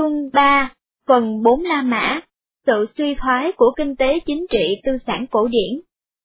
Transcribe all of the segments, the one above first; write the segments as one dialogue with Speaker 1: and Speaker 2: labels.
Speaker 1: Chương 3, phần 4 La Mã, sự suy thoái của kinh tế chính trị tư sản cổ điển.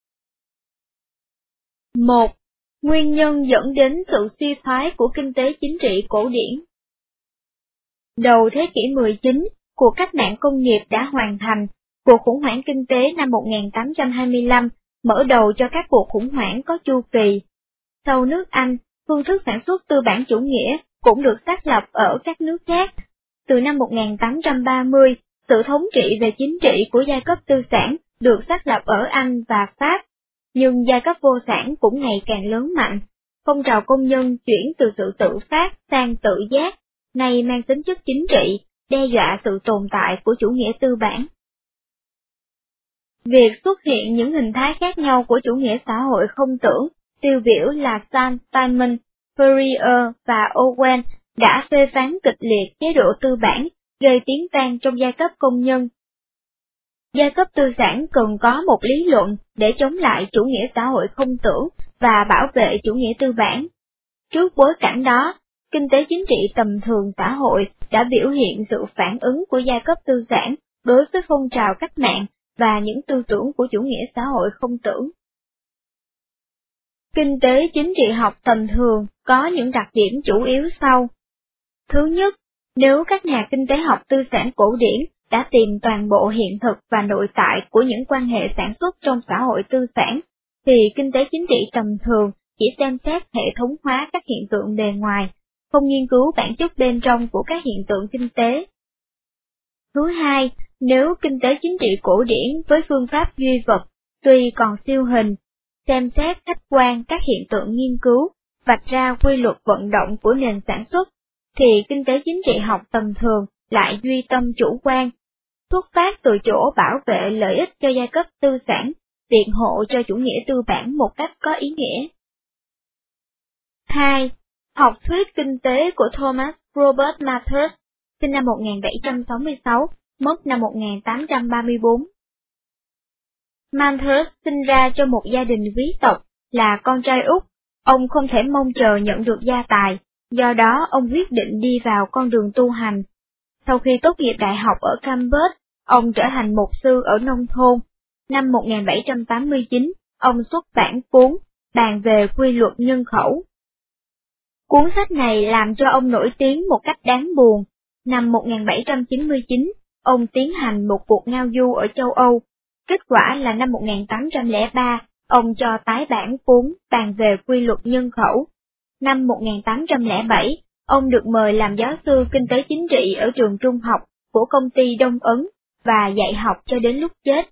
Speaker 1: 1. Nguyên nhân dẫn đến sự suy thoái của kinh tế chính trị cổ điển. Đầu thế kỷ 19, cuộc cách mạng công nghiệp đã hoàn thành, cuộc khủng hoảng kinh tế năm 1825 mở đầu cho các cuộc khủng hoảng có chu kỳ. Sau nước Anh, phương thức sản xuất tư bản chủ nghĩa cũng được xác lập ở các nước khác. Từ năm 1830, sự thống trị về chính trị của giai cấp tư sản được xác lập ở Anh và Pháp, nhưng giai cấp vô sản cũng ngày càng lớn mạnh. Phong trào công nhân chuyển từ sự tự phát sang tự giác, này mang tính chất chính trị, đe dọa sự tồn tại của chủ nghĩa tư bản. Việc xuất hiện những hình thái khác nhau của chủ nghĩa xã hội không tưởng, tiêu biểu là Steinman, Fourier và Owen, đã phê phán kịch liệt chế độ tư bản, gây tiếng vang trong giai cấp công nhân. Giai cấp tư sản cần có một lý luận để chống lại chủ nghĩa xã hội không tưởng và bảo vệ chủ nghĩa tư bản. Trước bối cảnh đó, kinh tế chính trị tầm thường xã hội đã biểu hiện sự phản ứng của giai cấp tư sản đối với phong trào cách mạng và những tư tưởng của chủ nghĩa xã hội không tưởng. Kinh tế chính trị học tầm thường có những đặc điểm chủ yếu sau. Thứ nhất, nếu các nhà kinh tế học tư sản cổ điển đã tìm toàn bộ hiện thực và nội tại của những quan hệ sản xuất trong xã hội tư sản, thì kinh tế chính trị tầm thường chỉ xem xét hệ thống hóa các hiện tượng bề ngoài, không nghiên cứu bản chất bên trong của các hiện tượng kinh tế. Thứ hai, nếu kinh tế chính trị cổ điển với phương pháp duy vật, tuy còn siêu hình, xem xét khách quan các hiện tượng nghiên cứu, vạch ra quy luật vận động của nền sản xuất, thì kinh tế chính trị học tầm thường lại duy tâm chủ quan, xuất phát từ chỗ bảo vệ lợi ích cho giai cấp tư sản, biện hộ cho chủ nghĩa tư bản một cách có ý nghĩa. 2. Học thuyết kinh tế của Thomas Robert Malthus, sinh năm 1766, mất năm 1834. Malthus sinh ra trong một gia đình quý tộc, là con trai út, ông không thể mong chờ nhận được gia tài, do đó ông quyết định đi vào con đường tu hành. Sau khi tốt nghiệp đại học ở Cambridge, ông trở thành mục sư ở nông thôn. Năm 1789, ông xuất bản cuốn Bàn về quy luật nhân khẩu. Cuốn sách này làm cho ông nổi tiếng một cách đáng buồn. Năm 1799, ông tiến hành một cuộc ngao du ở châu Âu. Kết quả là năm 1803, ông cho tái bản cuốn Bàn về quy luật nhân khẩu. Năm 1807, ông được mời làm giáo sư kinh tế chính trị ở trường trung học của công ty Đông Ấn và dạy học cho đến lúc chết.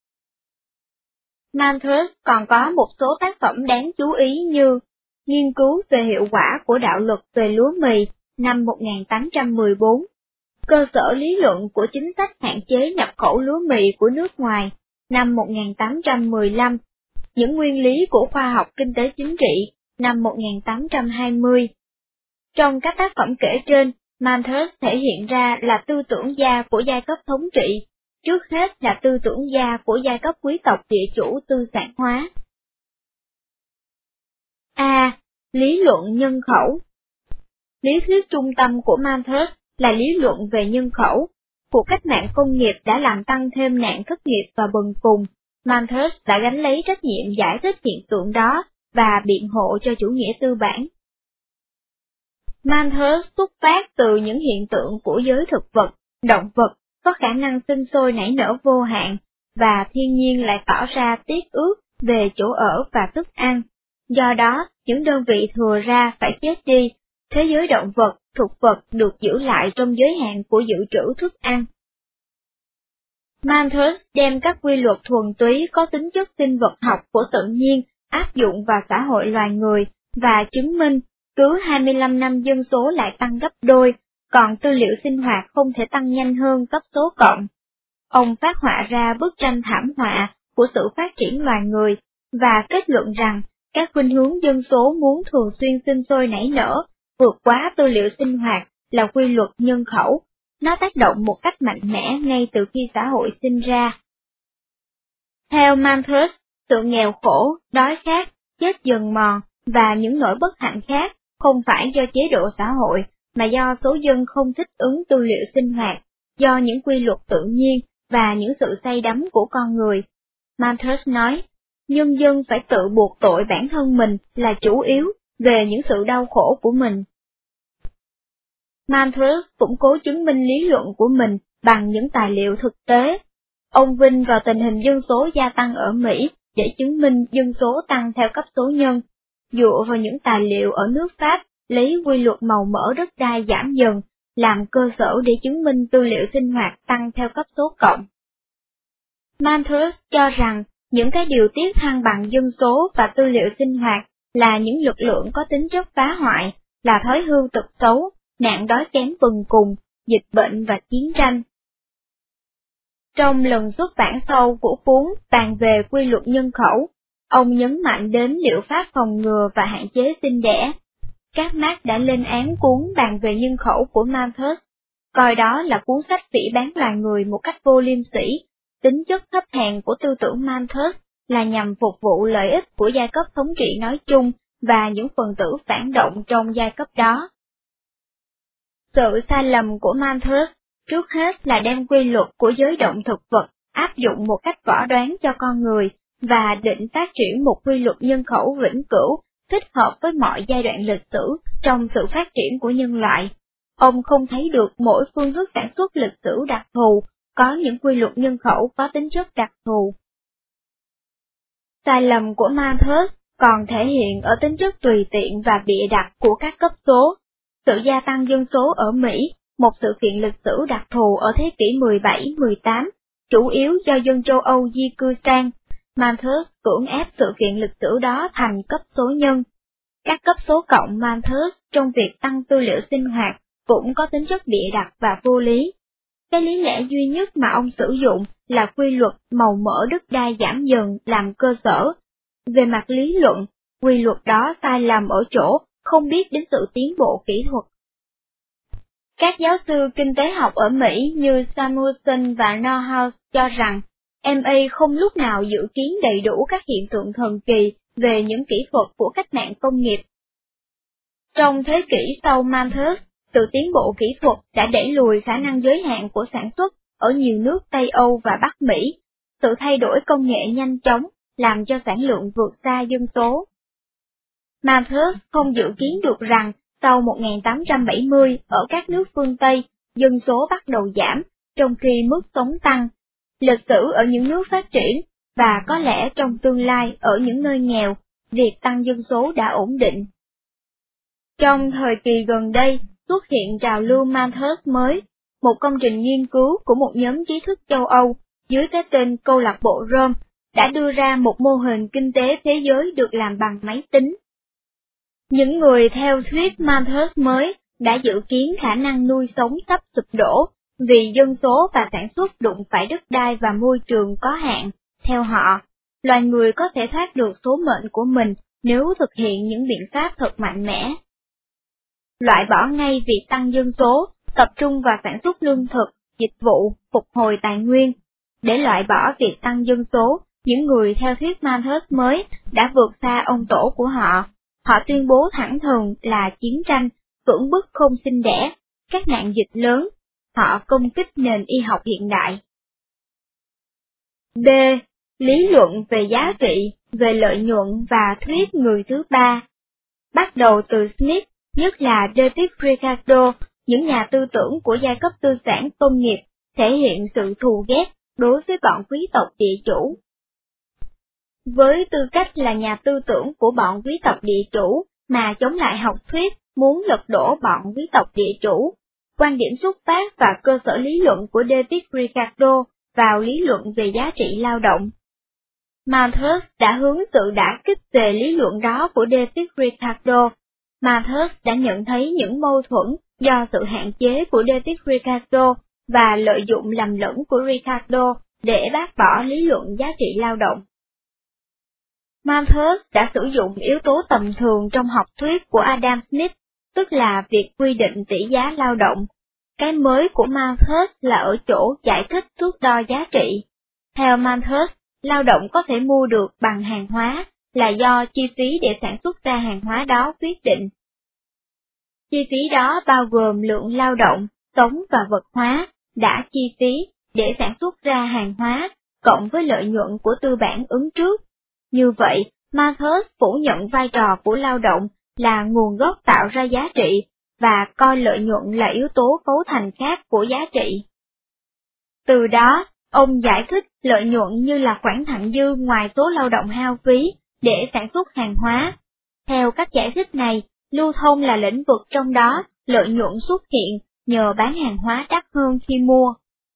Speaker 1: Malthus còn có một số tác phẩm đáng chú ý như Nghiên cứu về hiệu quả của đạo luật về lúa mì năm 1814, Cơ sở lý luận của chính sách hạn chế nhập khẩu lúa mì của nước ngoài năm 1815, Những nguyên lý của khoa học kinh tế chính trị năm 1820. Trong các tác phẩm kể trên, Malthus thể hiện ra là tư tưởng gia của giai cấp thống trị, trước hết là tư tưởng gia của giai cấp quý tộc địa chủ tư sản hóa. A. Lý luận nhân khẩu. Lý thuyết trung tâm của Malthus là lý luận về nhân khẩu. Cuộc cách mạng công nghiệp đã làm tăng thêm nạn thất nghiệp và bần cùng. Malthus đã gánh lấy trách nhiệm giải thích hiện tượng đó và biện hộ cho chủ nghĩa tư bản. Malthus xuất phát từ những hiện tượng của giới thực vật, động vật có khả năng sinh sôi nảy nở vô hạn, và thiên nhiên lại tỏ ra tiếc ước về chỗ ở và thức ăn. Do đó, những đơn vị thừa ra phải chết đi, thế giới động vật, thực vật được giữ lại trong giới hạn của dự trữ thức ăn. Malthus đem các quy luật thuần túy có tính chất sinh vật học của tự nhiên áp dụng vào xã hội loài người, và chứng minh cứ 25 năm dân số lại tăng gấp đôi, còn tư liệu sinh hoạt không thể tăng nhanh hơn cấp số cộng. Ông phát họa ra bức tranh thảm họa của sự phát triển loài người, và kết luận rằng các khuynh hướng dân số muốn thường xuyên sinh sôi nảy nở, vượt quá tư liệu sinh hoạt là quy luật nhân khẩu. Nó tác động một cách mạnh mẽ ngay từ khi xã hội sinh ra. Theo Malthus, sự nghèo khổ, đói khát, chết dần mòn và những nỗi bất hạnh khác không phải do chế độ xã hội, mà do số dân không thích ứng tư liệu sinh hoạt, do những quy luật tự nhiên và những sự say đắm của con người. Malthus nói, nhân dân phải tự buộc tội bản thân mình là chủ yếu về những sự đau khổ của mình. Malthus cũng cố chứng minh lý luận của mình bằng những tài liệu thực tế. Ông vinh vào tình hình dân số gia tăng ở Mỹ để chứng minh dân số tăng theo cấp số nhân, dựa vào những tài liệu ở nước Pháp lấy quy luật màu mỡ đất đai giảm dần, làm cơ sở để chứng minh tư liệu sinh hoạt tăng theo cấp số cộng. Malthus cho rằng những cái điều tiết thăng bằng dân số và tư liệu sinh hoạt là những lực lượng có tính chất phá hoại, là thói hư tật xấu, nạn đói kém bần cùng, dịch bệnh và chiến tranh. Trong lần xuất bản sau của cuốn bàn về quy luật nhân khẩu, ông nhấn mạnh đến liệu pháp phòng ngừa và hạn chế sinh đẻ. Các Marx đã lên án cuốn bàn về nhân khẩu của Malthus, coi đó là cuốn sách phỉ báng loài người một cách vô liêm sỉ. Tính chất thấp hèn của tư tưởng Malthus là nhằm phục vụ lợi ích của giai cấp thống trị nói chung và những phần tử phản động trong giai cấp đó. Sự sai lầm của Malthus trước hết là đem quy luật của giới động thực vật áp dụng một cách võ đoán cho con người và định phát triển một quy luật nhân khẩu vĩnh cửu thích hợp với mọi giai đoạn lịch sử trong sự phát triển của nhân loại. Ông không thấy được mỗi phương thức sản xuất lịch sử đặc thù có những quy luật nhân khẩu có tính chất đặc thù. Sai lầm của Malthus còn thể hiện ở tính chất tùy tiện và bịa đặt của các cấp số. Sự gia tăng dân số ở Mỹ, một sự kiện lịch sử đặc thù ở thế kỷ 17-18, chủ yếu do dân châu Âu di cư sang. Malthus cưỡng ép sự kiện lịch sử đó thành cấp số nhân. Các cấp số cộng Malthus trong việc tăng tư liệu sinh hoạt cũng có tính chất bịa đặt và vô lý. Cái lý lẽ duy nhất mà ông sử dụng là quy luật màu mỡ đất đai giảm dần làm cơ sở. Về mặt lý luận, quy luật đó sai lầm ở chỗ không biết đến sự tiến bộ kỹ thuật. Các giáo sư kinh tế học ở Mỹ như Samuelson và Norhaus cho rằng MA không lúc nào dự kiến đầy đủ các hiện tượng thần kỳ về những kỹ thuật của cách mạng công nghiệp. Trong thế kỷ sau Malthus, sự tiến bộ kỹ thuật đã đẩy lùi khả năng giới hạn của sản xuất ở nhiều nước Tây Âu và Bắc Mỹ. Sự thay đổi công nghệ nhanh chóng làm cho sản lượng vượt xa dân số. Malthus không dự kiến được rằng sau 1870 ở các nước phương Tây, dân số bắt đầu giảm, trong khi mức sống tăng. Lịch sử ở những nước phát triển, và có lẽ trong tương lai ở những nơi nghèo, việc tăng dân số đã ổn định. Trong thời kỳ gần đây, xuất hiện trào lưu Malthus mới, một công trình nghiên cứu của một nhóm trí thức châu Âu, dưới cái tên Câu lạc bộ Rome, đã đưa ra một mô hình kinh tế thế giới được làm bằng máy tính. Những người theo thuyết Malthus mới đã dự kiến khả năng nuôi sống sắp sụp đổ, vì dân số và sản xuất đụng phải đất đai và môi trường có hạn. Theo họ, loài người có thể thoát được số mệnh của mình nếu thực hiện những biện pháp thật mạnh mẽ. Loại bỏ ngay việc tăng dân số, tập trung vào sản xuất lương thực, dịch vụ, phục hồi tài nguyên. Để loại bỏ việc tăng dân số, những người theo thuyết Malthus mới đã vượt xa ông tổ của họ. Họ tuyên bố thẳng thừng là chiến tranh, cưỡng bức không sinh đẻ, các nạn dịch lớn. Họ công kích nền y học hiện đại. B. Lý luận về giá trị, về lợi nhuận và thuyết người thứ ba. Bắt đầu từ Smith, nhất là David Ricardo, những nhà tư tưởng của giai cấp tư sản công nghiệp, thể hiện sự thù ghét đối với bọn quý tộc địa chủ. Với tư cách là nhà tư tưởng của bọn quý tộc địa chủ, mà chống lại học thuyết muốn lật đổ bọn quý tộc địa chủ, quan điểm xuất phát và cơ sở lý luận của David Ricardo vào lý luận về giá trị lao động. Malthus đã hướng sự đả kích về lý luận đó của David Ricardo. Malthus đã nhận thấy những mâu thuẫn do sự hạn chế của David Ricardo và lợi dụng lầm lẫn của Ricardo để bác bỏ lý luận giá trị lao động. Malthus đã sử dụng yếu tố tầm thường trong học thuyết của Adam Smith, tức là việc quy định tỷ giá lao động. Cái mới của Malthus là ở chỗ giải thích thước đo giá trị. Theo Malthus, lao động có thể mua được bằng hàng hóa là do chi phí để sản xuất ra hàng hóa đó quyết định. Chi phí đó bao gồm lượng lao động, sống và vật hóa, đã chi phí để sản xuất ra hàng hóa, cộng với lợi nhuận của tư bản ứng trước. Như vậy, Malthus phủ nhận vai trò của lao động là nguồn gốc tạo ra giá trị, và coi lợi nhuận là yếu tố cấu thành khác của giá trị. Từ đó, ông giải thích lợi nhuận như là khoản thặng dư ngoài số lao động hao phí để sản xuất hàng hóa. Theo cách giải thích này, lưu thông là lĩnh vực trong đó lợi nhuận xuất hiện nhờ bán hàng hóa đắt hơn khi mua.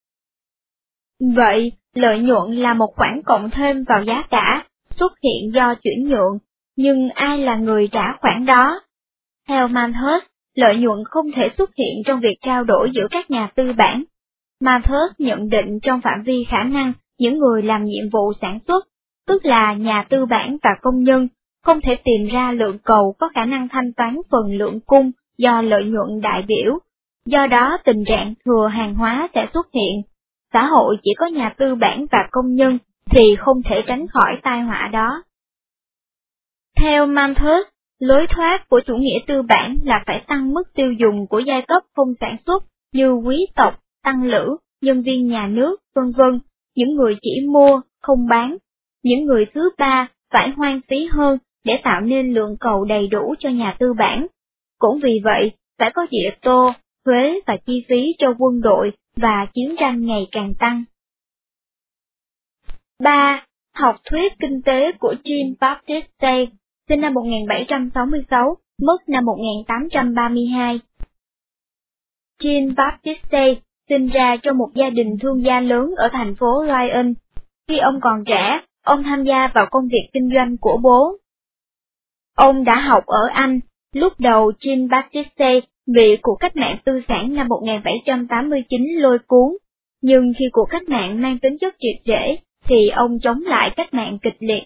Speaker 1: Vậy, lợi nhuận là một khoản cộng thêm vào giá cả, xuất hiện do chuyển nhượng, nhưng ai là người trả khoản đó? Theo Malthus, lợi nhuận không thể xuất hiện trong việc trao đổi giữa các nhà tư bản. Malthus nhận định trong phạm vi khả năng những người làm nhiệm vụ sản xuất, tức là nhà tư bản và công nhân, không thể tìm ra lượng cầu có khả năng thanh toán phần lượng cung do lợi nhuận đại biểu. Do đó tình trạng thừa hàng hóa sẽ xuất hiện. Xã hội chỉ có nhà tư bản và công nhân thì không thể tránh khỏi tai họa đó. Theo Malthus, lối thoát của chủ nghĩa tư bản là phải tăng mức tiêu dùng của giai cấp không sản xuất như quý tộc, tăng lữ, nhân viên nhà nước, v.v., những người chỉ mua, không bán. Những người thứ ba phải hoang phí hơn để tạo nên lượng cầu đầy đủ cho nhà tư bản. Cũng vì vậy, phải có địa tô, thuế và chi phí cho quân đội và chiến tranh ngày càng tăng. 3. Học thuyết kinh tế của Jean-Baptiste Say, sinh năm 1766, mất năm 1832. Jean-Baptiste Say sinh ra trong một gia đình thương gia lớn ở thành phố Lyon. Khi ông còn trẻ, ông tham gia vào công việc kinh doanh của bố. Ông đã học ở Anh. Lúc đầu Jean-Baptiste Say bị cuộc cách mạng tư sản năm 1789 lôi cuốn, nhưng khi cuộc cách mạng mang tính chất triệt để, thì ông chống lại cách mạng kịch liệt.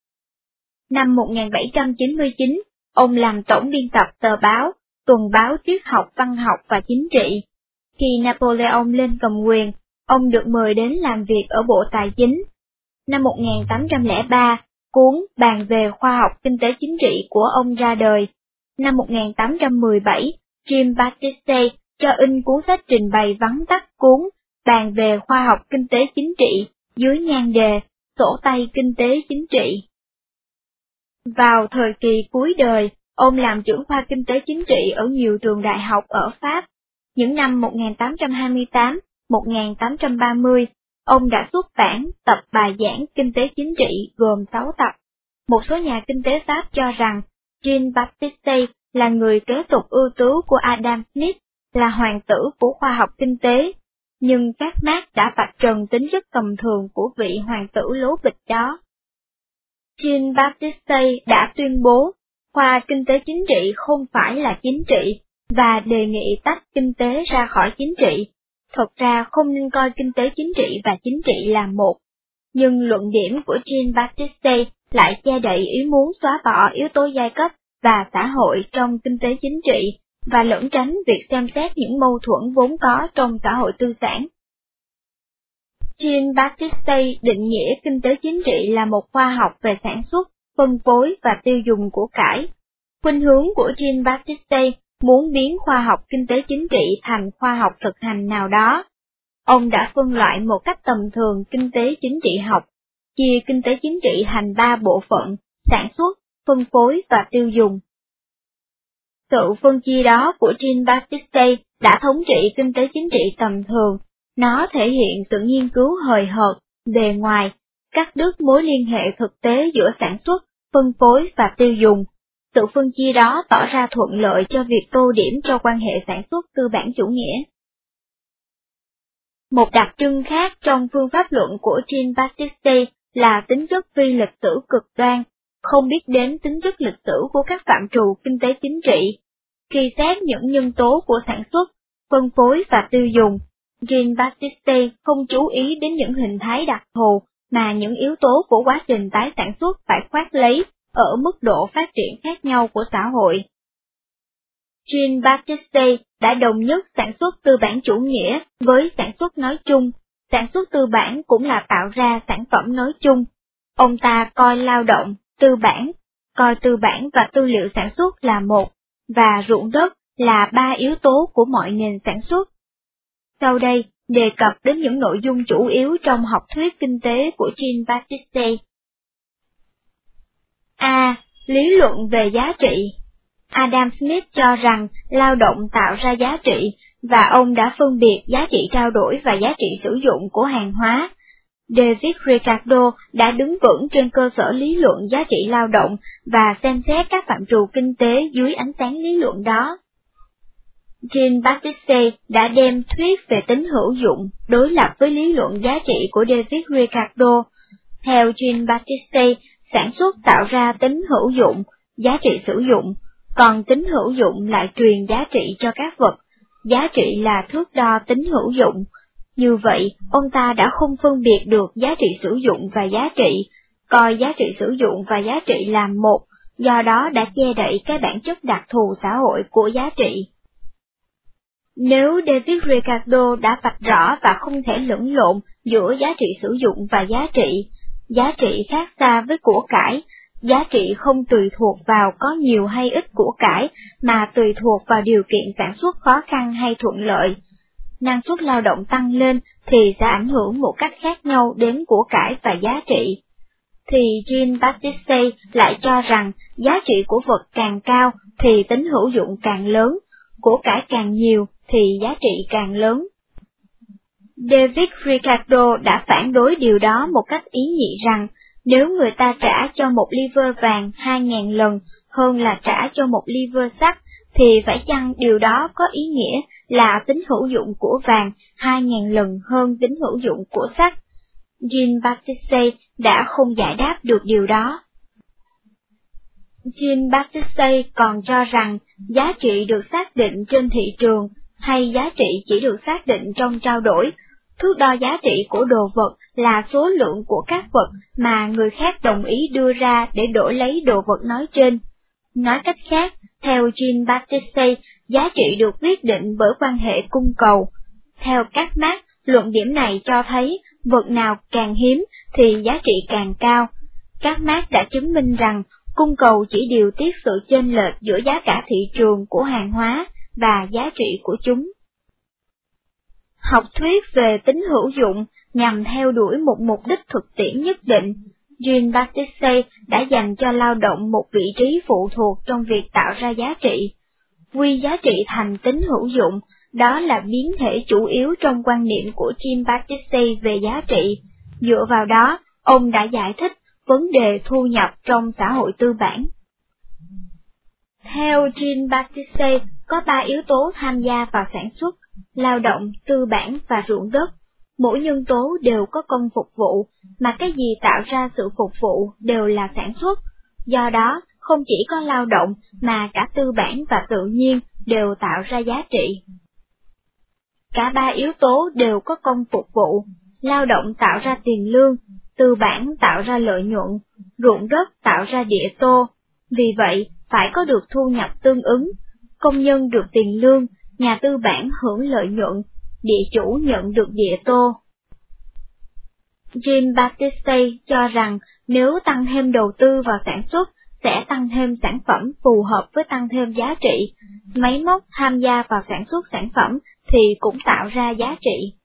Speaker 1: Năm 1799, ông làm tổng biên tập tờ báo, tuần báo triết học, văn học và chính trị. Khi Napoleon lên cầm quyền, ông được mời đến làm việc ở Bộ Tài chính. Năm 1803, cuốn Bàn về khoa học kinh tế chính trị của ông ra đời. Năm 1817, Jean-Baptiste Say cho in cuốn sách trình bày vắn tắt cuốn Bàn về khoa học kinh tế chính trị dưới nhan đề Sổ tay kinh tế chính trị. Vào thời kỳ cuối đời, ông làm trưởng khoa kinh tế chính trị ở nhiều trường đại học ở Pháp. Những năm 1828, 1830, ông đã xuất bản tập bài giảng kinh tế chính trị gồm 6 tập. Một số nhà kinh tế Pháp cho rằng Jean-Baptiste Say là người kế tục ưu tú của Adam Smith, là hoàng tử của khoa học kinh tế, nhưng các Marx đã vạch trần tính chất tầm thường của vị hoàng tử lố bịch đó. Jean-Baptiste Say đã tuyên bố, khoa kinh tế chính trị không phải là chính trị, và đề nghị tách kinh tế ra khỏi chính trị. Thật ra không nên coi kinh tế chính trị và chính trị là một. Nhưng luận điểm của Jean-Baptiste Say lại che đậy ý muốn xóa bỏ yếu tố giai cấp và xã hội trong kinh tế chính trị, và lẩn tránh việc xem xét những mâu thuẫn vốn có trong xã hội tư sản. Jean-Baptiste Say định nghĩa kinh tế chính trị là một khoa học về sản xuất, phân phối và tiêu dùng của cải. Khuynh hướng của Jean-Baptiste Say muốn biến khoa học kinh tế chính trị thành khoa học thực hành nào đó. Ông đã phân loại một cách tầm thường kinh tế chính trị học, chia kinh tế chính trị thành 3 bộ phận: sản xuất, phân phối và tiêu dùng. Sự phân chia đó của Jean-Baptiste Say đã thống trị kinh tế chính trị tầm thường. Nó thể hiện sự nghiên cứu hời hợt, bề ngoài, cắt đứt mối liên hệ thực tế giữa sản xuất, phân phối và tiêu dùng. Sự phân chia đó tỏ ra thuận lợi cho việc tô điểm cho quan hệ sản xuất tư bản chủ nghĩa. Một đặc trưng khác trong phương pháp luận của Jean-Baptiste Say là tính chất phi lịch sử cực đoan, không biết đến tính chất lịch sử của các phạm trù kinh tế chính trị. Khi xét những nhân tố của sản xuất, phân phối và tiêu dùng, Jean-Baptiste Say không chú ý đến những hình thái đặc thù mà những yếu tố của quá trình tái sản xuất phải khoác lấy ở mức độ phát triển khác nhau của xã hội. Jean-Baptiste Say đã đồng nhất sản xuất tư bản chủ nghĩa với sản xuất nói chung. Sản xuất tư bản cũng là tạo ra sản phẩm nói chung. Ông ta coi lao động, tư bản, coi tư bản và tư liệu sản xuất là một, và ruộng đất là ba yếu tố của mọi nền sản xuất. Sau đây, đề cập đến những nội dung chủ yếu trong học thuyết kinh tế của Jean-Baptiste. A. Lý luận về giá trị. Adam Smith cho rằng lao động tạo ra giá trị, và ông đã phân biệt giá trị trao đổi và giá trị sử dụng của hàng hóa. David Ricardo đã đứng vững trên cơ sở lý luận giá trị lao động và xem xét các phạm trù kinh tế dưới ánh sáng lý luận đó. Jean-Baptiste đã đem thuyết về tính hữu dụng đối lập với lý luận giá trị của David Ricardo. Theo Jean-Baptiste, sản xuất tạo ra tính hữu dụng, giá trị sử dụng, còn tính hữu dụng lại truyền giá trị cho các vật. Giá trị là thước đo tính hữu dụng. Như vậy, ông ta đã không phân biệt được giá trị sử dụng và giá trị, coi giá trị sử dụng và giá trị là một, do đó đã che đậy cái bản chất đặc thù xã hội của giá trị. Nếu David Ricardo đã vạch rõ và không thể lẫn lộn giữa giá trị sử dụng và giá trị khác xa với của cải, giá trị không tùy thuộc vào có nhiều hay ít của cải, mà tùy thuộc vào điều kiện sản xuất khó khăn hay thuận lợi. Năng suất lao động tăng lên thì sẽ ảnh hưởng một cách khác nhau đến của cải và giá trị. Thì Jean-Baptiste lại cho rằng giá trị của vật càng cao thì tính hữu dụng càng lớn, của cải càng nhiều thì giá trị càng lớn. David Ricardo đã phản đối điều đó một cách ý nhị rằng, nếu người ta trả cho một liver vàng 2.000 lần hơn là trả cho một liver sắt, thì phải chăng điều đó có ý nghĩa là tính hữu dụng của vàng 2.000 lần hơn tính hữu dụng của sắt? Jean-Baptiste đã không giải đáp được điều đó. Jean-Baptiste còn cho rằng giá trị được xác định trên thị trường, hay giá trị chỉ được xác định trong trao đổi. Thước đo giá trị của đồ vật là số lượng của các vật mà người khác đồng ý đưa ra để đổi lấy đồ vật nói trên. Nói cách khác, theo Jean-Baptiste, giá trị được quyết định bởi quan hệ cung cầu. Theo các Marx, luận điểm này cho thấy vật nào càng hiếm thì giá trị càng cao. Các Marx đã chứng minh rằng cung cầu chỉ điều tiết sự chênh lệch giữa giá cả thị trường của hàng hóa và giá trị của chúng. Học thuyết về tính hữu dụng nhằm theo đuổi một mục đích thực tiễn nhất định. Jean-Baptiste đã dành cho lao động một vị trí phụ thuộc trong việc tạo ra giá trị. Quy giá trị thành tính hữu dụng, đó là biến thể chủ yếu trong quan niệm của Jean-Baptiste về giá trị. Dựa vào đó, ông đã giải thích vấn đề thu nhập trong xã hội tư bản. Theo Jean-Baptiste, có 3 yếu tố tham gia vào sản xuất: lao động, tư bản và ruộng đất. Mỗi nhân tố đều có công phục vụ, mà cái gì tạo ra sự phục vụ đều là sản xuất. Do đó, không chỉ có lao động mà cả tư bản và tự nhiên đều tạo ra giá trị. Cả 3 yếu tố đều có công phục vụ, lao động tạo ra tiền lương, tư bản tạo ra lợi nhuận, ruộng đất tạo ra địa tô. Vì vậy, phải có được thu nhập tương ứng, công nhân được tiền lương, nhà tư bản hưởng lợi nhuận, địa chủ nhận được địa tô. Jean-Baptiste cho rằng nếu tăng thêm đầu tư vào sản xuất, sẽ tăng thêm sản phẩm phù hợp với tăng thêm giá trị. Máy móc tham gia vào sản xuất sản phẩm thì cũng tạo ra giá trị.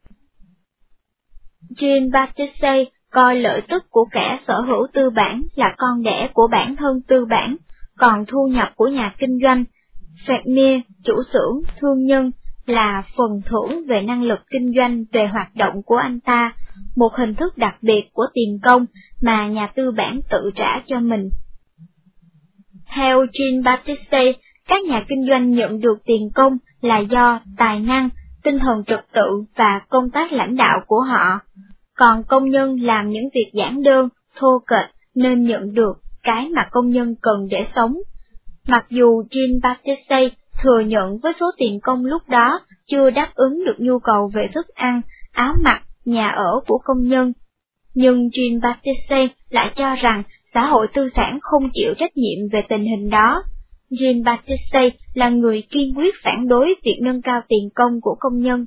Speaker 1: Jean-Baptiste coi lợi tức của kẻ sở hữu tư bản là con đẻ của bản thân tư bản, còn thu nhập của nhà kinh doanh, Fermier, chủ xưởng, thương nhân, là phần thưởng về năng lực kinh doanh về hoạt động của anh ta, một hình thức đặc biệt của tiền công mà nhà tư bản tự trả cho mình. Theo Jean-Baptiste, các nhà kinh doanh nhận được tiền công là do tài năng, tinh thần trật tự và công tác lãnh đạo của họ, còn công nhân làm những việc giản đơn, thô kệch nên nhận được cái mà công nhân cần để sống. Mặc dù Jean-Baptiste thừa nhận với số tiền công lúc đó chưa đáp ứng được nhu cầu về thức ăn, áo mặc, nhà ở của công nhân, nhưng Jean-Baptiste lại cho rằng xã hội tư sản không chịu trách nhiệm về tình hình đó. Jean-Baptiste là người kiên quyết phản đối việc nâng cao tiền công của công nhân.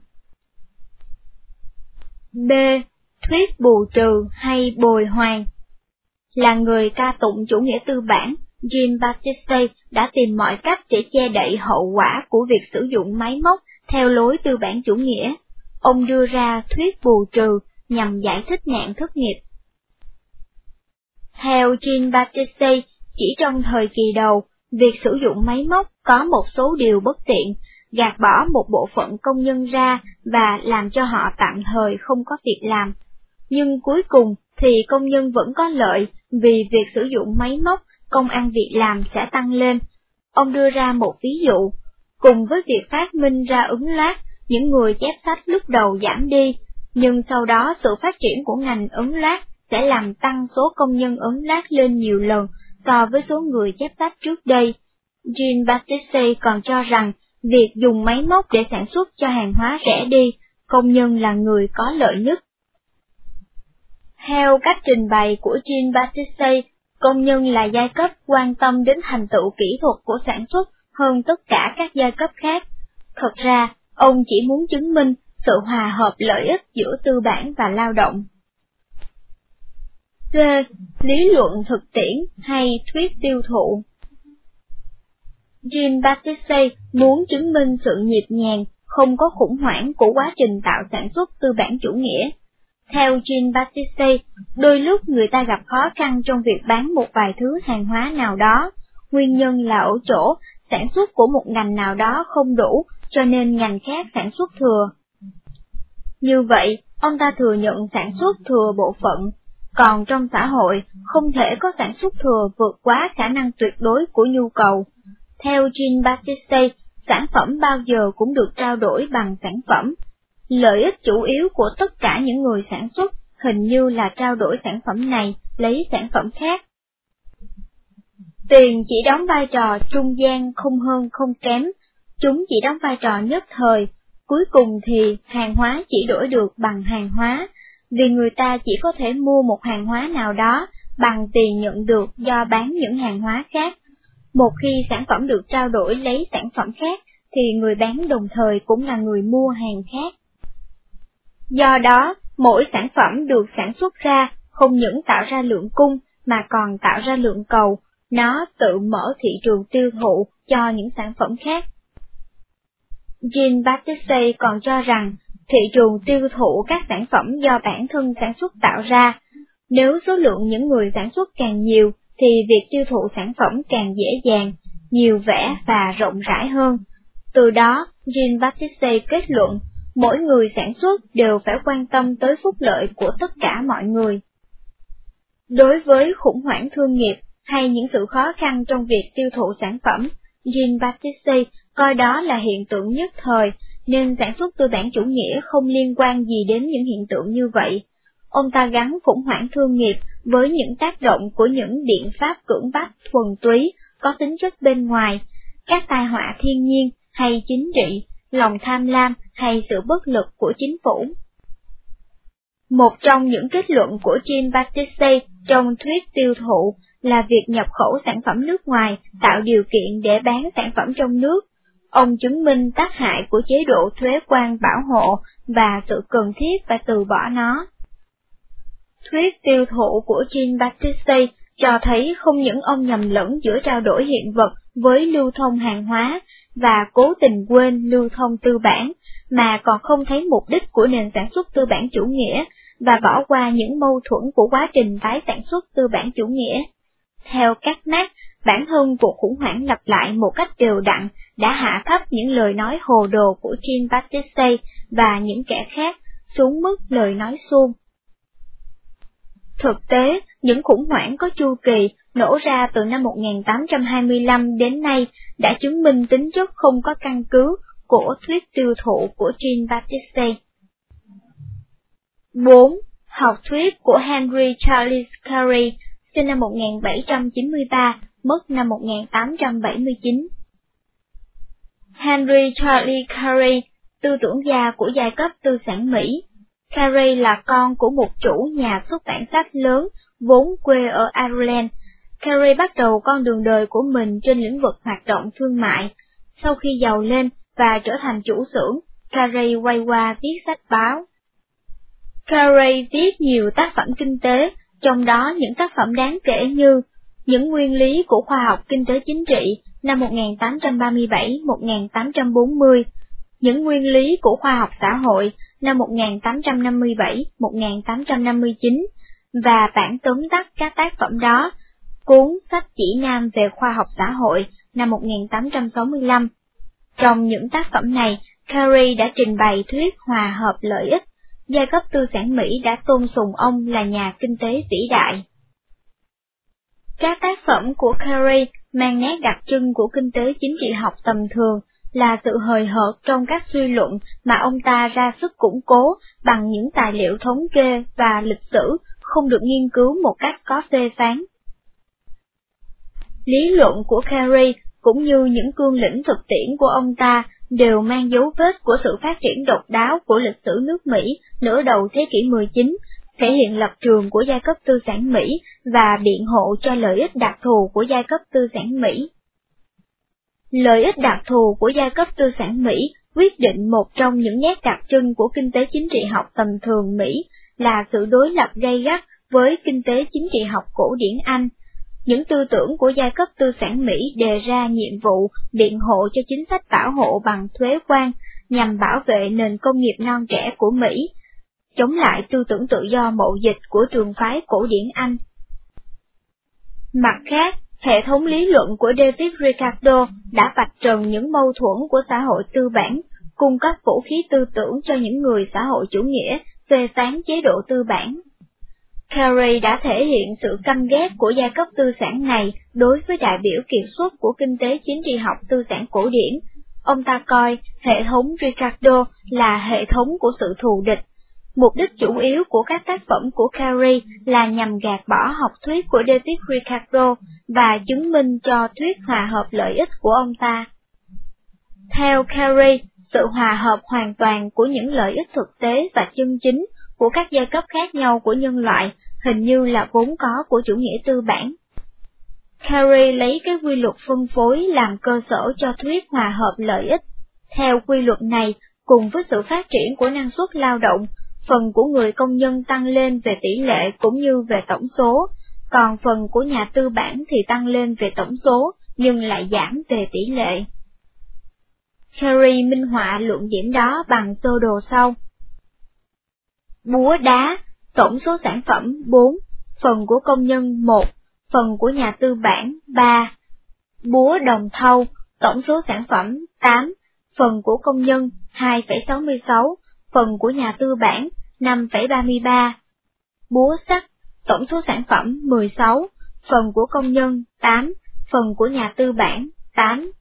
Speaker 1: B. Thuyết bù trừ hay bồi hoàn. Là người ca tụng chủ nghĩa tư bản, Jean-Baptiste đã tìm mọi cách để che đậy hậu quả của việc sử dụng máy móc theo lối tư bản chủ nghĩa. Ông đưa ra thuyết bù trừ nhằm giải thích nạn thất nghiệp. Theo Jean-Baptiste, chỉ trong thời kỳ đầu, việc sử dụng máy móc có một số điều bất tiện, gạt bỏ một bộ phận công nhân ra và làm cho họ tạm thời không có việc làm. Nhưng cuối cùng thì công nhân vẫn có lợi vì việc sử dụng máy móc, công ăn việc làm sẽ tăng lên. Ông đưa ra một ví dụ, cùng với việc phát minh ra ấn loát, những người chép sách lúc đầu giảm đi, nhưng sau đó sự phát triển của ngành ấn loát sẽ làm tăng số công nhân ấn loát lên nhiều lần so với số người chép sách trước đây. Jean-Baptiste còn cho rằng, việc dùng máy móc để sản xuất cho hàng hóa rẻ đi, công nhân là người có lợi nhất. Theo cách trình bày của Jean-Baptiste, công nhân là giai cấp quan tâm đến thành tựu kỹ thuật của sản xuất hơn tất cả các giai cấp khác. Thật ra, ông chỉ muốn chứng minh sự hòa hợp lợi ích giữa tư bản và lao động. C. Lý luận thực tiễn hay thuyết tiêu thụ. Jean-Baptiste muốn chứng minh sự nhịp nhàng, không có khủng hoảng của quá trình tạo sản xuất tư bản chủ nghĩa. Theo Jean-Baptiste, đôi lúc người ta gặp khó khăn trong việc bán một vài thứ hàng hóa nào đó, nguyên nhân là ở chỗ sản xuất của một ngành nào đó không đủ, cho nên ngành khác sản xuất thừa. Như vậy, ông ta thừa nhận sản xuất thừa bộ phận, còn trong xã hội không thể có sản xuất thừa vượt quá khả năng tuyệt đối của nhu cầu. Theo Jean-Baptiste, sản phẩm bao giờ cũng được trao đổi bằng sản phẩm. Lợi ích chủ yếu của tất cả những người sản xuất hình như là trao đổi sản phẩm này lấy sản phẩm khác. Tiền chỉ đóng vai trò trung gian không hơn không kém, chúng chỉ đóng vai trò nhất thời, cuối cùng thì hàng hóa chỉ đổi được bằng hàng hóa, vì người ta chỉ có thể mua một hàng hóa nào đó bằng tiền nhận được do bán những hàng hóa khác. Một khi sản phẩm được trao đổi lấy sản phẩm khác, thì người bán đồng thời cũng là người mua hàng khác. Do đó, mỗi sản phẩm được sản xuất ra không những tạo ra lượng cung mà còn tạo ra lượng cầu, nó tự mở thị trường tiêu thụ cho những sản phẩm khác. Jean-Baptiste còn cho rằng, thị trường tiêu thụ các sản phẩm do bản thân sản xuất tạo ra. Nếu số lượng những người sản xuất càng nhiều, thì việc tiêu thụ sản phẩm càng dễ dàng, nhiều vẻ và rộng rãi hơn. Từ đó, Jean-Baptiste kết luận, mỗi người sản xuất đều phải quan tâm tới phúc lợi của tất cả mọi người. Đối với khủng hoảng thương nghiệp hay những sự khó khăn trong việc tiêu thụ sản phẩm, Jean-Baptiste coi đó là hiện tượng nhất thời, nên sản xuất tư bản chủ nghĩa không liên quan gì đến những hiện tượng như vậy. Ông ta gắn khủng hoảng thương nghiệp với những tác động của những biện pháp cưỡng bách thuần túy, có tính chất bên ngoài, các tai họa thiên nhiên hay chính trị, lòng tham lam hay sự bất lực của chính phủ. Một trong những kết luận của Jean-Baptiste trong thuyết tiêu thụ là việc nhập khẩu sản phẩm nước ngoài tạo điều kiện để bán sản phẩm trong nước. Ông chứng minh tác hại của chế độ thuế quan bảo hộ và sự cần thiết phải từ bỏ nó. Thuyết tiêu thụ của Jean-Baptiste cho thấy không những ông nhầm lẫn giữa trao đổi hiện vật với lưu thông hàng hóa và cố tình quên lưu thông tư bản, mà còn không thấy mục đích của nền sản xuất tư bản chủ nghĩa và bỏ qua những mâu thuẫn của quá trình tái sản xuất tư bản chủ nghĩa. Theo các Marx, bản thân cuộc khủng hoảng lặp lại một cách đều đặn đã hạ thấp những lời nói hồ đồ của Jean-Baptiste và những kẻ khác xuống mức lời nói suông. Thực tế, những khủng hoảng có chu kỳ nổ ra từ năm 1825 đến nay đã chứng minh tính chất không có căn cứ của thuyết tiêu thụ của Jean-Baptiste. 4. Học thuyết của Henry Charles Carey, sinh năm 1793, mất năm 1879. Henry Charles Carey, tư tưởng gia của giai cấp tư sản Mỹ. Carey là con của một chủ nhà xuất bản sách lớn, vốn quê ở Ireland. Carey bắt đầu con đường đời của mình trên lĩnh vực hoạt động thương mại. Sau khi giàu lên và trở thành chủ xưởng, Carey quay qua viết sách báo. Carey viết nhiều tác phẩm kinh tế, trong đó những tác phẩm đáng kể như Những nguyên lý của khoa học kinh tế chính trị năm 1837-1840, những nguyên lý của khoa học xã hội năm 1857-1859, và bản tóm tắt các tác phẩm đó, cuốn sách chỉ nam về khoa học xã hội năm 1865. Trong những tác phẩm này, Carey đã trình bày thuyết hòa hợp lợi ích. Giai cấp tư sản Mỹ đã tôn sùng ông là nhà kinh tế vĩ đại. Các tác phẩm của Carey mang nét đặc trưng của kinh tế chính trị học tầm thường, là sự hời hợt trong các suy luận mà ông ta ra sức củng cố bằng những tài liệu thống kê và lịch sử không được nghiên cứu một cách có phê phán. Lý luận của Carey cũng như những cương lĩnh thực tiễn của ông ta đều mang dấu vết của sự phát triển độc đáo của lịch sử nước Mỹ nửa đầu thế kỷ 19, thể hiện lập trường của giai cấp tư sản Mỹ và biện hộ cho lợi ích đặc thù của giai cấp tư sản Mỹ. Lợi ích đặc thù của giai cấp tư sản Mỹ quyết định một trong những nét đặc trưng của kinh tế chính trị học tầm thường Mỹ là sự đối lập gay gắt với kinh tế chính trị học cổ điển Anh. Những tư tưởng của giai cấp tư sản Mỹ đề ra nhiệm vụ biện hộ cho chính sách bảo hộ bằng thuế quan nhằm bảo vệ nền công nghiệp non trẻ của Mỹ, chống lại tư tưởng tự do mậu dịch của trường phái cổ điển Anh. Mặt khác, hệ thống lý luận của David Ricardo đã vạch trần những mâu thuẫn của xã hội tư bản, cung cấp vũ khí tư tưởng cho những người xã hội chủ nghĩa phê phán chế độ tư bản. Carey đã thể hiện sự căm ghét của giai cấp tư sản này đối với đại biểu kiệt xuất của kinh tế chính trị học tư sản cổ điển. Ông ta coi hệ thống Ricardo là hệ thống của sự thù địch. Mục đích chủ yếu của các tác phẩm của Carey là nhằm gạt bỏ học thuyết của David Ricardo và chứng minh cho thuyết hòa hợp lợi ích của ông ta. Theo Carey, sự hòa hợp hoàn toàn của những lợi ích thực tế và chân chính của các giai cấp khác nhau của nhân loại hình như là vốn có của chủ nghĩa tư bản. Carey lấy cái quy luật phân phối làm cơ sở cho thuyết hòa hợp lợi ích. Theo quy luật này, cùng với sự phát triển của năng suất lao động, phần của người công nhân tăng lên về tỷ lệ cũng như về tổng số, còn phần của nhà tư bản thì tăng lên về tổng số nhưng lại giảm về tỷ lệ. Carey minh họa luận điểm đó bằng sơ đồ sau. Búa đá, tổng số sản phẩm 4, phần của công nhân 1, phần của nhà tư bản 3. Búa đồng thau, tổng số sản phẩm 8, phần của công nhân 2,66, phần của nhà tư bản 5,33. Búa sắt, tổng số sản phẩm 16, phần của công nhân 8, phần của nhà tư bản 8.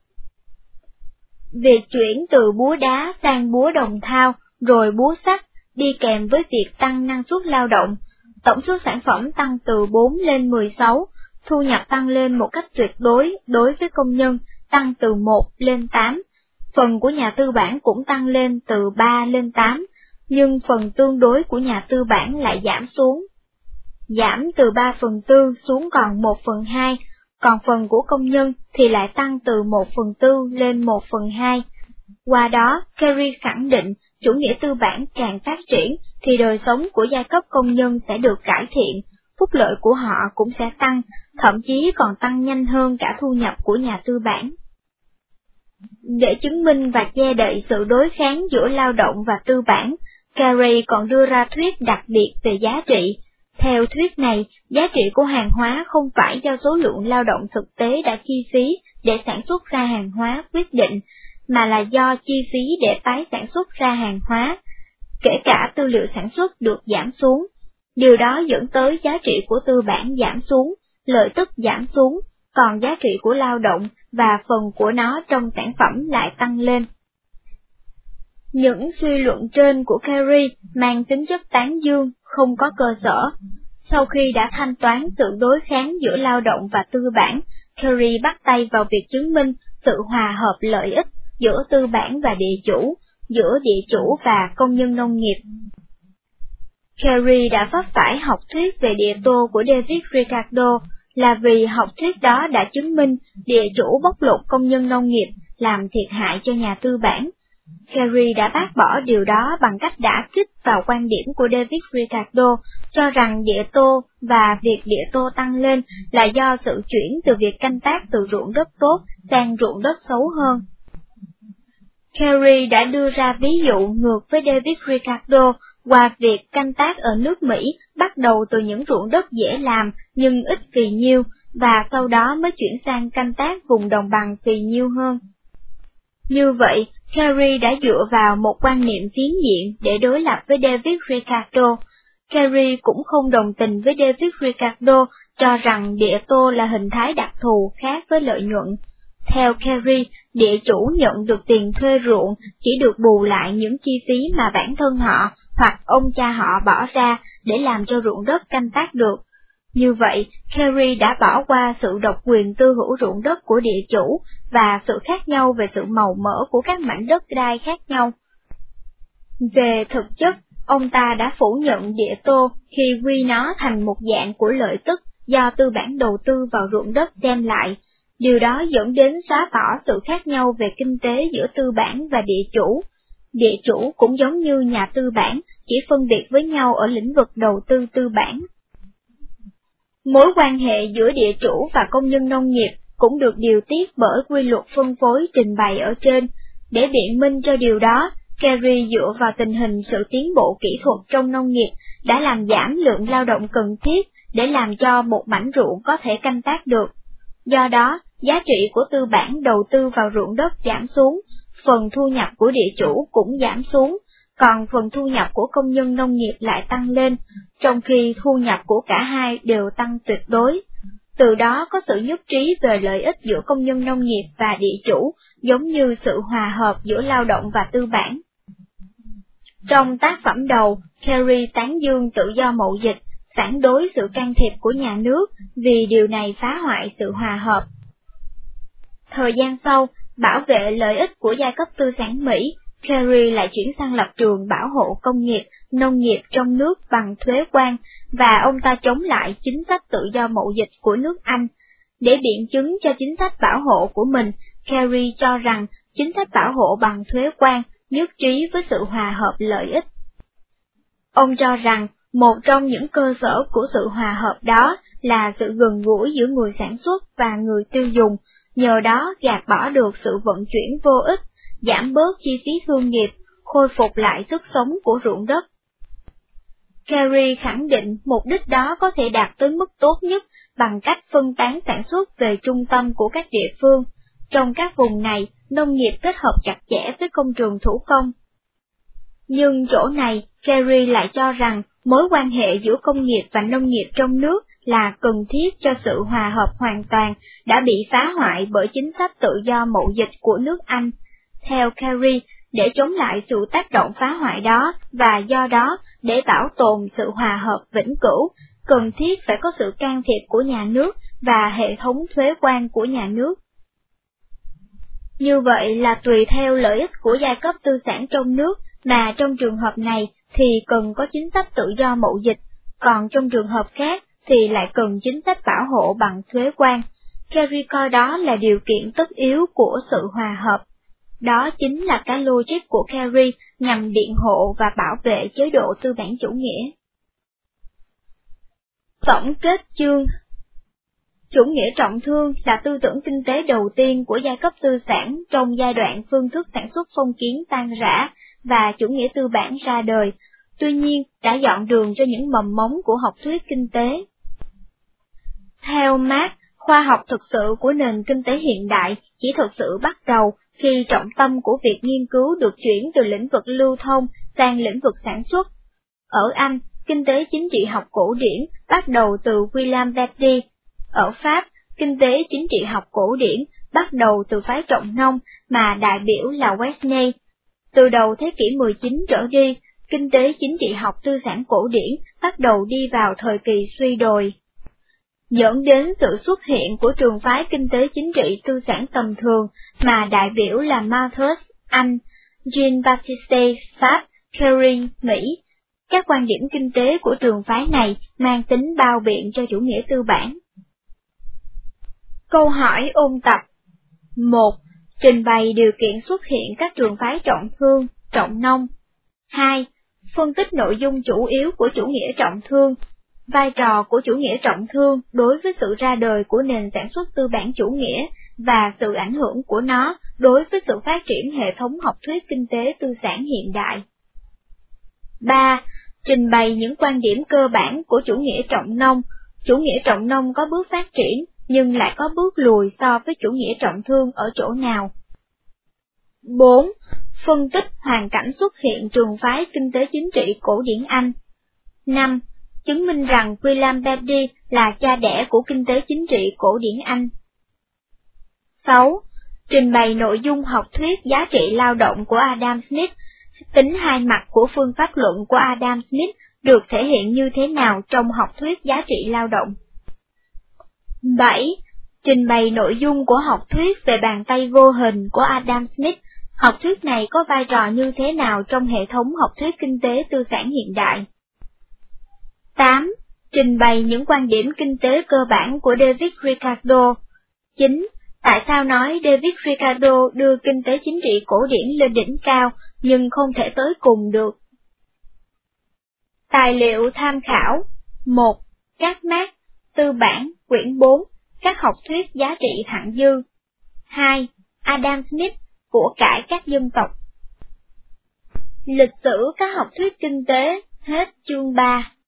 Speaker 1: Việc chuyển từ búa đá sang búa đồng thau rồi búa sắt đi kèm với việc tăng năng suất lao động, tổng số sản phẩm tăng từ 4 lên 16, thu nhập tăng lên một cách tuyệt đối với công nhân, tăng từ 1 lên 8, phần của nhà tư bản cũng tăng lên từ 3 lên 8, nhưng phần tương đối của nhà tư bản lại giảm xuống. Giảm từ 3/4 xuống còn 1/2, còn phần của công nhân thì lại tăng từ 1/4 lên 1/2. Qua đó, Carey khẳng định, chủ nghĩa tư bản càng phát triển thì đời sống của giai cấp công nhân sẽ được cải thiện, phúc lợi của họ cũng sẽ tăng, thậm chí còn tăng nhanh hơn cả thu nhập của nhà tư bản. Để chứng minh và che đậy sự đối kháng giữa lao động và tư bản, Carey còn đưa ra thuyết đặc biệt về giá trị. Theo thuyết này, giá trị của hàng hóa không phải do số lượng lao động thực tế đã chi phí để sản xuất ra hàng hóa quyết định, mà là do chi phí để tái sản xuất ra hàng hóa, kể cả tư liệu sản xuất được giảm xuống. Điều đó dẫn tới giá trị của tư bản giảm xuống, lợi tức giảm xuống, còn giá trị của lao động và phần của nó trong sản phẩm lại tăng lên. Những suy luận trên của Carey mang tính chất tán dương, không có cơ sở. Sau khi đã thanh toán sự đối kháng giữa lao động và tư bản, Carey bắt tay vào việc chứng minh sự hòa hợp lợi ích giữa tư bản và địa chủ, giữa địa chủ và công nhân nông nghiệp. Carey đã vấp phải học thuyết về địa tô của David Ricardo là vì học thuyết đó đã chứng minh địa chủ bóc lột công nhân nông nghiệp, làm thiệt hại cho nhà tư bản. Carey đã bác bỏ điều đó bằng cách đả kích vào quan điểm của David Ricardo, cho rằng địa tô và việc địa tô tăng lên là do sự chuyển từ việc canh tác từ ruộng đất tốt sang ruộng đất xấu hơn. Carey đã đưa ra ví dụ ngược với David Ricardo qua việc canh tác ở nước Mỹ bắt đầu từ những ruộng đất dễ làm nhưng ít phì nhiêu, và sau đó mới chuyển sang canh tác vùng đồng bằng phì nhiêu hơn. Như vậy, Carey đã dựa vào một quan niệm phiến diện để đối lập với David Ricardo. Carey cũng không đồng tình với David Ricardo, cho rằng địa tô là hình thái đặc thù khác với lợi nhuận. Theo Carey, địa chủ nhận được tiền thuê ruộng chỉ được bù lại những chi phí mà bản thân họ hoặc ông cha họ bỏ ra để làm cho ruộng đất canh tác được. Như vậy, Carey đã bỏ qua sự độc quyền tư hữu ruộng đất của địa chủ và sự khác nhau về sự màu mỡ của các mảnh đất đai khác nhau. Về thực chất, ông ta đã phủ nhận địa tô khi quy nó thành một dạng của lợi tức do tư bản đầu tư vào ruộng đất đem lại. Điều đó dẫn đến xóa bỏ sự khác nhau về kinh tế giữa tư bản và địa chủ. Địa chủ cũng giống như nhà tư bản, chỉ phân biệt với nhau ở lĩnh vực đầu tư tư bản. Mối quan hệ giữa địa chủ và công nhân nông nghiệp cũng được điều tiết bởi quy luật phân phối trình bày ở trên. Để biện minh cho điều đó, Carey dựa vào tình hình sự tiến bộ kỹ thuật trong nông nghiệp đã làm giảm lượng lao động cần thiết để làm cho một mảnh ruộng có thể canh tác được. Do đó, giá trị của tư bản đầu tư vào ruộng đất giảm xuống, phần thu nhập của địa chủ cũng giảm xuống, còn phần thu nhập của công nhân nông nghiệp lại tăng lên, trong khi thu nhập của cả hai đều tăng tuyệt đối. Từ đó có sự nhất trí về lợi ích giữa công nhân nông nghiệp và địa chủ, giống như sự hòa hợp giữa lao động và tư bản. Trong tác phẩm đầu, Carey tán dương tự do mậu dịch, phản đối sự can thiệp của nhà nước vì điều này phá hoại sự hòa hợp. Thời gian sau, bảo vệ lợi ích của giai cấp tư sản Mỹ, Carey lại chuyển sang lập trường bảo hộ công nghiệp, nông nghiệp trong nước bằng thuế quan, và ông ta chống lại chính sách tự do mậu dịch của nước Anh. Để biện chứng cho chính sách bảo hộ của mình, Carey cho rằng chính sách bảo hộ bằng thuế quan nhất trí với sự hòa hợp lợi ích. Ông cho rằng một trong những cơ sở của sự hòa hợp đó là sự gần gũi giữa người sản xuất và người tiêu dùng, nhờ đó gạt bỏ được sự vận chuyển vô ích, giảm bớt chi phí thương nghiệp, khôi phục lại sức sống của ruộng đất. Carey khẳng định mục đích đó có thể đạt tới mức tốt nhất bằng cách phân tán sản xuất về trung tâm của các địa phương. Trong các vùng này, nông nghiệp kết hợp chặt chẽ với công trường thủ công. Nhưng chỗ này, Carey lại cho rằng mối quan hệ giữa công nghiệp và nông nghiệp trong nước là cần thiết cho sự hòa hợp hoàn toàn, đã bị phá hoại bởi chính sách tự do mậu dịch của nước Anh. Theo Carey, để chống lại sự tác động phá hoại đó, và do đó, để bảo tồn sự hòa hợp vĩnh cửu, cần thiết phải có sự can thiệp của nhà nước và hệ thống thuế quan của nhà nước. Như vậy là tùy theo lợi ích của giai cấp tư sản trong nước, mà trong trường hợp này thì cần có chính sách tự do mậu dịch, còn trong trường hợp khác thì lại cần chính sách bảo hộ bằng thuế quan. Carey coi đó là điều kiện tất yếu của sự hòa hợp. Đó chính là cái logic của Carey nhằm biện hộ và bảo vệ chế độ tư bản chủ nghĩa. Tổng kết chương. Chủ nghĩa trọng thương là tư tưởng kinh tế đầu tiên của giai cấp tư sản trong giai đoạn phương thức sản xuất phong kiến tan rã và chủ nghĩa tư bản ra đời, tuy nhiên đã dọn đường cho những mầm mống của học thuyết kinh tế. Theo Marx, khoa học thực sự của nền kinh tế hiện đại chỉ thực sự bắt đầu khi trọng tâm của việc nghiên cứu được chuyển từ lĩnh vực lưu thông sang lĩnh vực sản xuất. Ở Anh, kinh tế chính trị học cổ điển bắt đầu từ William Verdi. Ở Pháp, kinh tế chính trị học cổ điển bắt đầu từ phái trọng nông mà đại biểu là Quesnay. Từ đầu thế kỷ 19 trở đi, kinh tế chính trị học tư sản cổ điển bắt đầu đi vào thời kỳ suy đồi, dẫn đến sự xuất hiện của trường phái kinh tế chính trị tư sản tầm thường mà đại biểu là Malthus, Anh, Jean-Baptiste, Pháp, Carey, Mỹ. Các quan điểm kinh tế của trường phái này mang tính bao biện cho chủ nghĩa tư bản. Câu hỏi ôn tập. 1. Trình bày điều kiện xuất hiện các trường phái trọng thương, trọng nông. 2. Phân tích nội dung chủ yếu của chủ nghĩa trọng thương, vai trò của chủ nghĩa trọng thương đối với sự ra đời của nền sản xuất tư bản chủ nghĩa và sự ảnh hưởng của nó đối với sự phát triển hệ thống học thuyết kinh tế tư sản hiện đại. 3. Trình bày những quan điểm cơ bản của chủ nghĩa trọng nông. Chủ nghĩa trọng nông có bước phát triển, nhưng lại có bước lùi so với chủ nghĩa trọng thương ở chỗ nào. 4. Phân tích hoàn cảnh xuất hiện trường phái kinh tế chính trị cổ điển Anh. 5. Chứng minh rằng William Beddy là cha đẻ của kinh tế chính trị cổ điển Anh. 6. Trình bày nội dung học thuyết giá trị lao động của Adam Smith, tính hai mặt của phương pháp luận của Adam Smith được thể hiện như thế nào trong học thuyết giá trị lao động. 7. Trình bày nội dung của học thuyết về bàn tay vô hình của Adam Smith, học thuyết này có vai trò như thế nào trong hệ thống học thuyết kinh tế tư sản hiện đại. 8. Trình bày những quan điểm kinh tế cơ bản của David Ricardo. 9. Tại sao nói David Ricardo đưa kinh tế chính trị cổ điển lên đỉnh cao, nhưng không thể tới cùng được? Tài liệu tham khảo. 1. Các Marx, Tư bản, quyển 4, các học thuyết giá trị thặng dư. 2. Adam Smith, của cải các dân tộc. Lịch sử các học thuyết kinh tế, hết chương 3.